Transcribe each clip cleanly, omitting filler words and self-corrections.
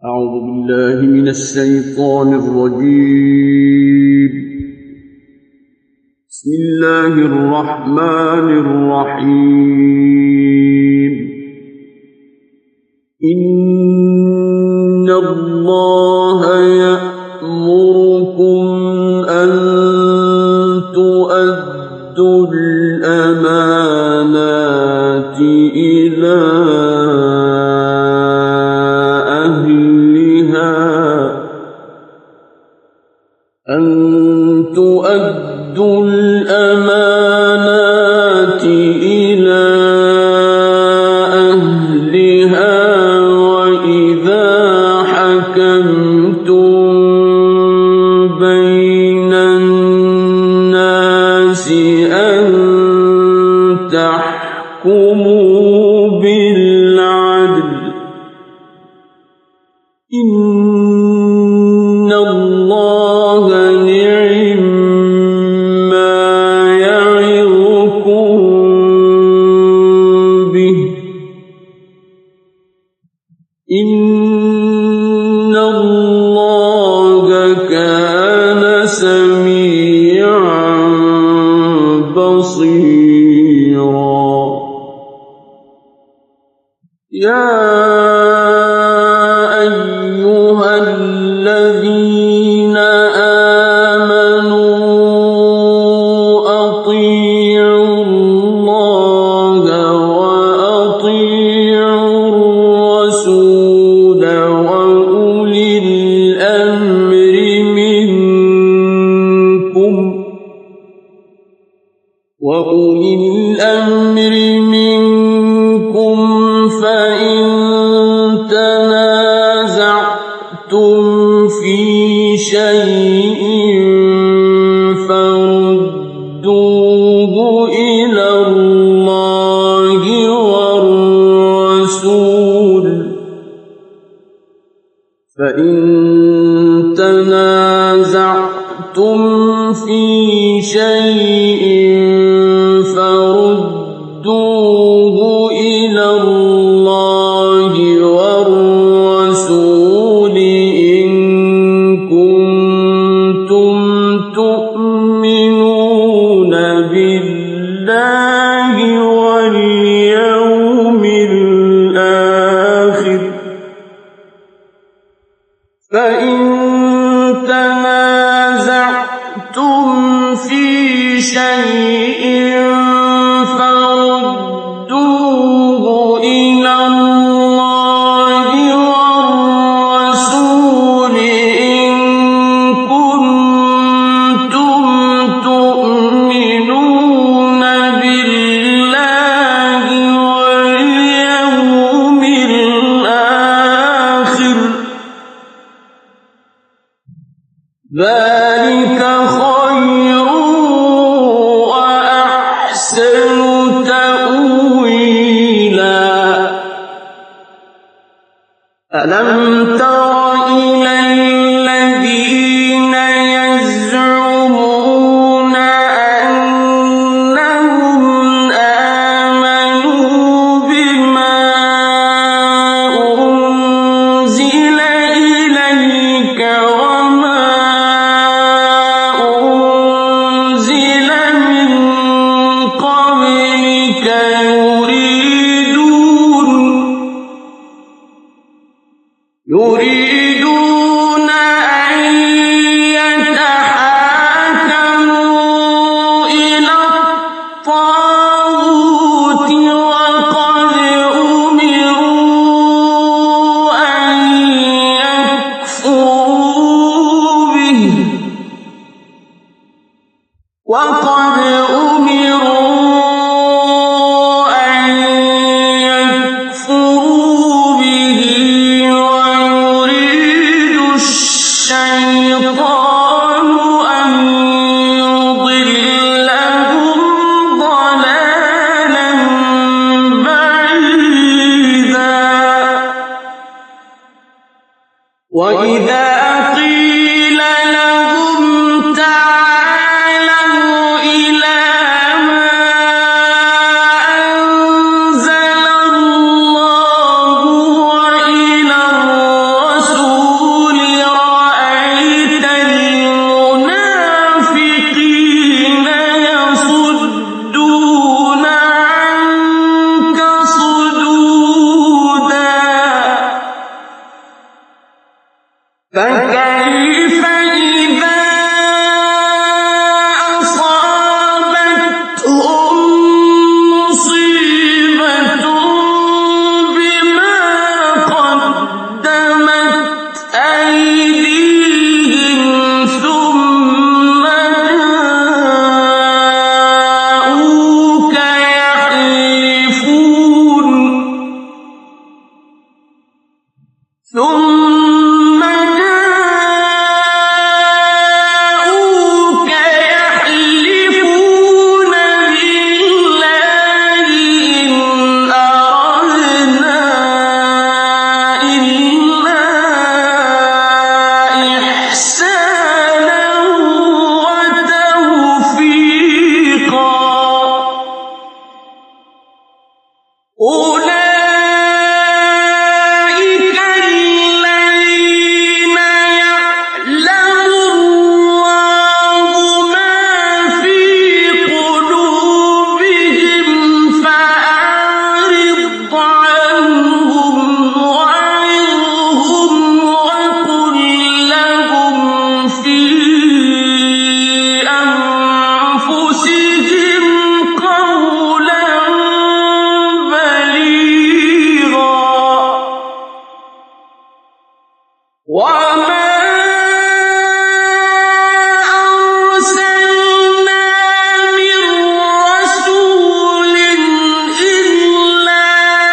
أعوذ بالله من الشيطان الرجيم. بسم الله الرحمن الرحيم. إن الله يأمركم أن تؤدوا الأمانات إلى أهلها وإذا حكمتم بين الناس أن تحكموا بالعدل. إن الله إن الله كان سميعا بصيرا. يا أيها الذين آمنوا أطيعوا الله وأطيعوا الرسول وأولي الأمر منكم فإن تنازعتم في شيء فردوه إلى الله والرسول فإن تنازعتم في شيء فردوه إلى الله والرسول إن كنتم تؤمنون بالله واليوم الآخر. فإن تنازعتم في شيء فردوه إلى الله والرسول إن كنتم تؤمنون بالله واليوم الآخر. ذلك خير وأحسن تأويلا. ألم تر إلى الذين يزعمون أنهم آمنوا بما أنزل إليك وما أنزل من قبلك يريدون أن يتحاكموا إلى الطاغوت وقد أمروا أن يكفروا به ويريد الشيطان أن يضلهم ضلالا بعيدا. وإذا قيل لهم تعالوا إلى ما أنزل الله وإلى الرسول فكيف إذا أصابتهم مصيبة بما قدمت أيديهم ثم جاءوك يحلفون بالله إن أردنا إلا إحسانا وتوفيقا أولئك الذين يعلم الله ما في قلوبهم فأعرض عنهم وعظهم وقل لهم في أنفسهم قولا بليغا وما أرسلنا من رسول إلا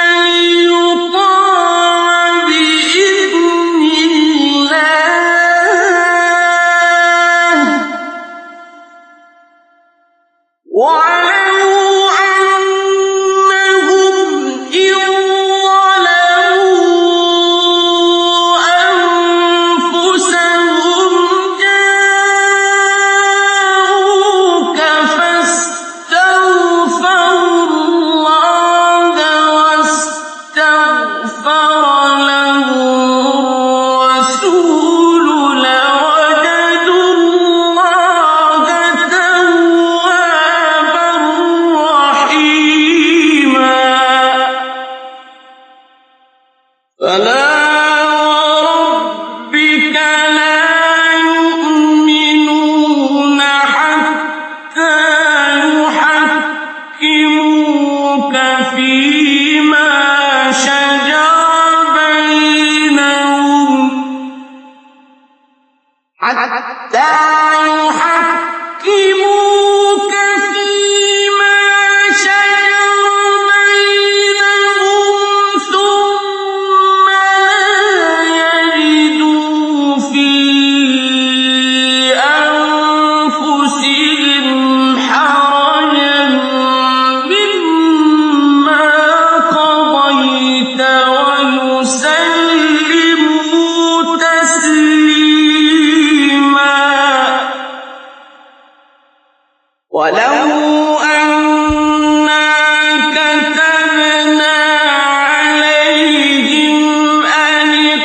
ليطاع بإذن الله ولو أنهم إذ ظلموا أنفسهم جاءوك فاستغفروا الله واستغفر لهم الرسول لوجدوا الله توابا رحيما فلا وربك لا يؤمنون حتى يحكموك فيما شجر بينهم ثم لا يجدوا في أنفسهم حرجا مما قضيت ويسلموا تسليما ولو أنا كتبنا عليهم أن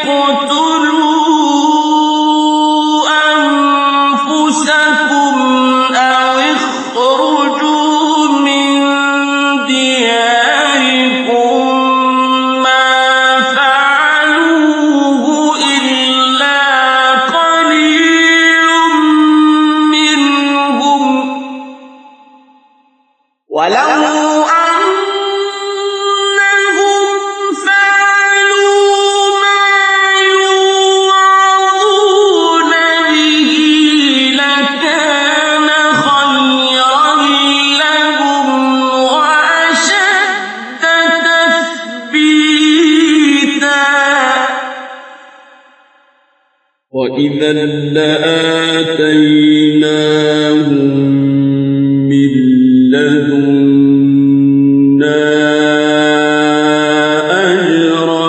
اقتلوا أنفسكم أو اخرجوا من دياركم ما فعلوه إلا قليل منهم ولو أنهم فعلوا ما يوعظون به لكان خيرا لهم وأشد تثبيتا وإذا لآتيناهم من لدنا أجرا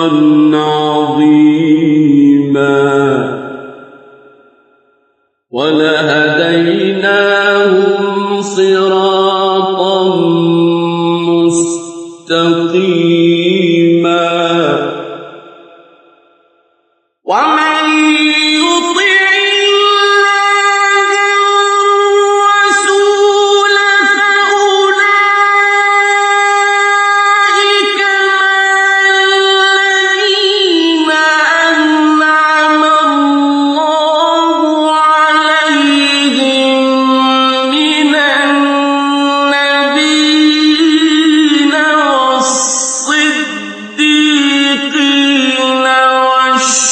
عظيما ولهديناهم صراطا مستقيما ومن يطع الله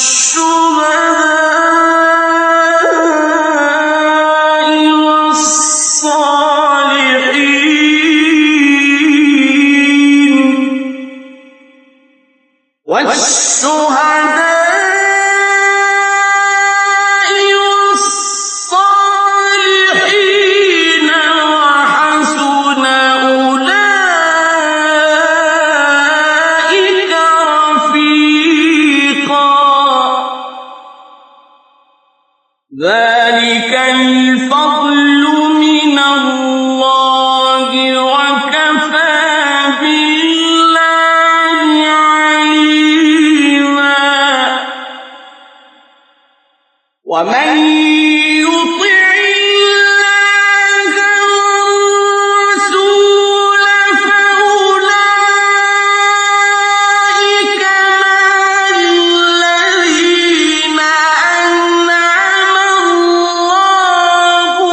ذلك الفضل من الله وكفى بالله عليما ومن يطع الله والرسول فأولئك مع الذين أنعم الله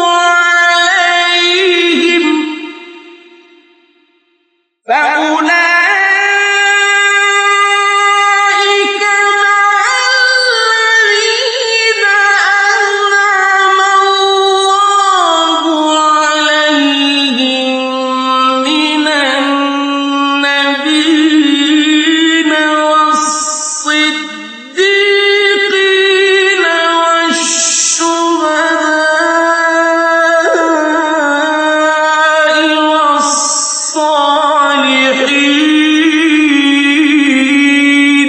عليهم من النبيين والصديقين والشهداء والصالحين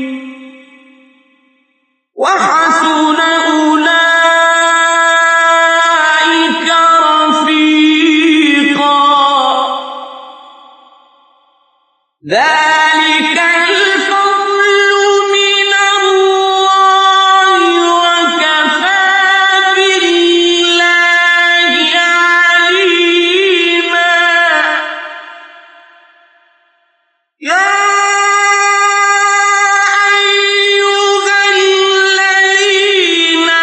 وحسن أولئك رفيقا ذلك الفضل من الله وكفى بالله عليما يا أيها الذين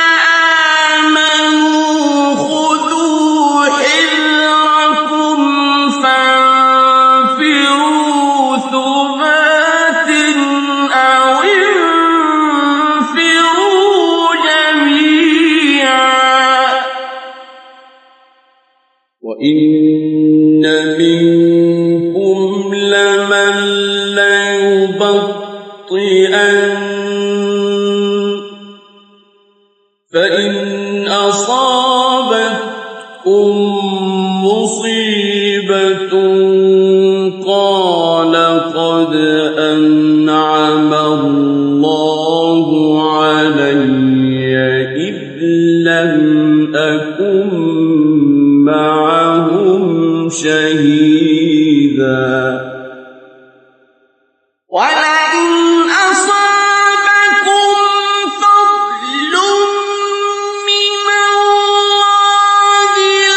آمنوا خذوا حذركم فانفروا ثبات أو انفروا جميعا وإن منكم لمن ليبطئن فإن أصابتكم مصيبة قال قد أنعم الله علي إذ لم أكن معهم شهيدا ولئن أصابكم فضل من الله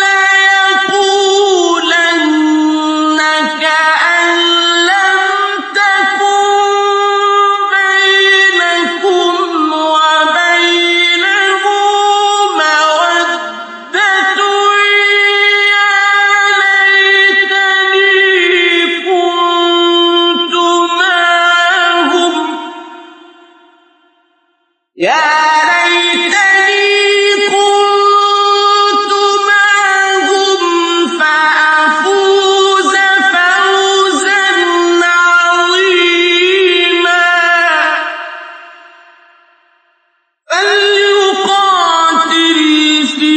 ليقولن كأن لم تكن بينكم وبينه مودة يا ليتني كنت معهم فأفوز فوزا عظيما فليقاتل في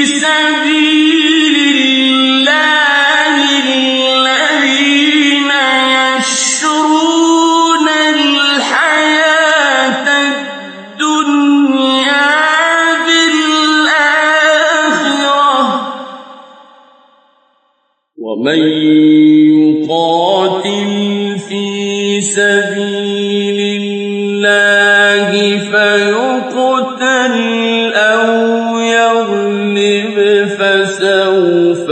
سبيل الله الذين يشرون الحياة الدنيا بالآخرة ومن يقاتل في سبيل الله فيقتل أو يغلب فسوف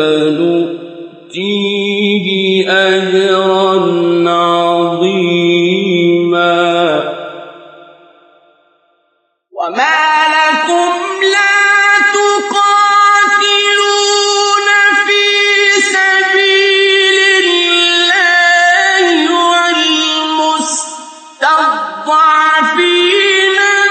نؤتيه أجرا عظيما وما لكم لا تقاتلون في سبيل الله والمستضعفين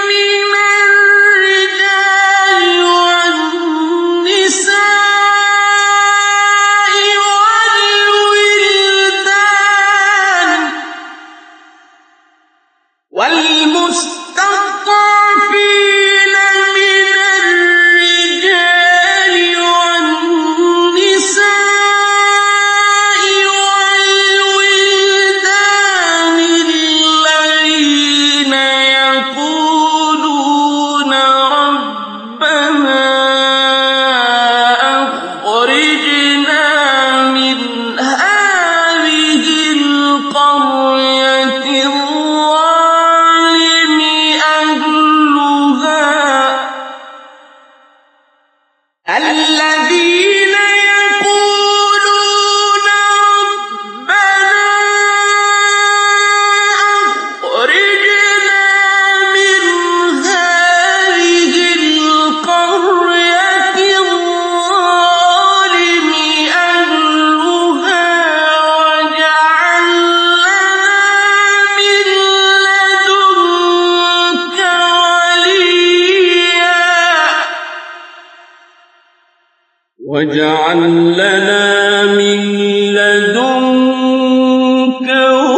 واجعل لنا من لدنك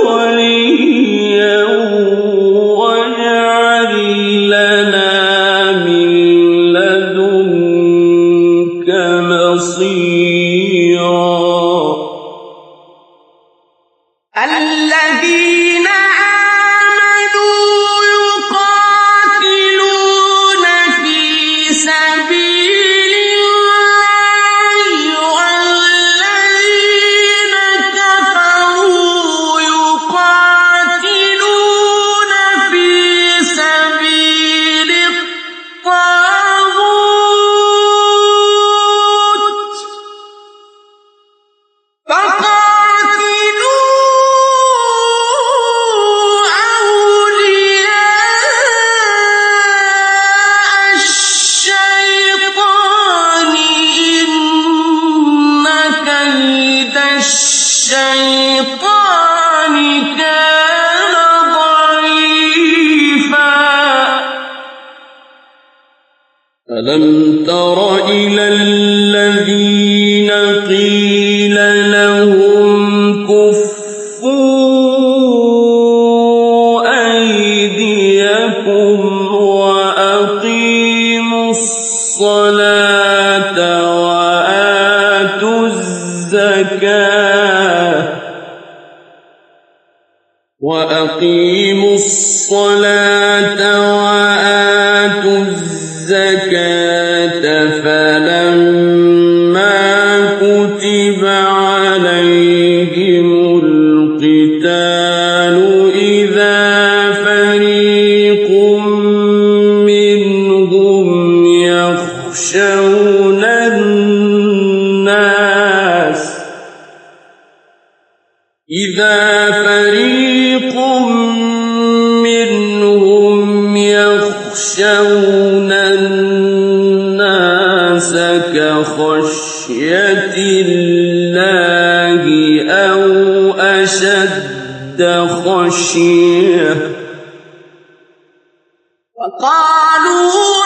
وليا واجعل لنا من لدنك نصيرا. الذين آمنوا يقاتلون في سبيل الله والذين كفروا يقاتلون في سبيل الطاغوت فقاتلوا أولياء الشيطان إن كيد الشيطان كان ضعيفا. ألم تر إلى الذين قيل لهم كفوا أيديكم وأقيموا الصلاة وآتوا الزكاة فلما كتب عليهم القتال إذا فريق منهم يخشون الناس كخشية الله أو أشد خشية وقالوا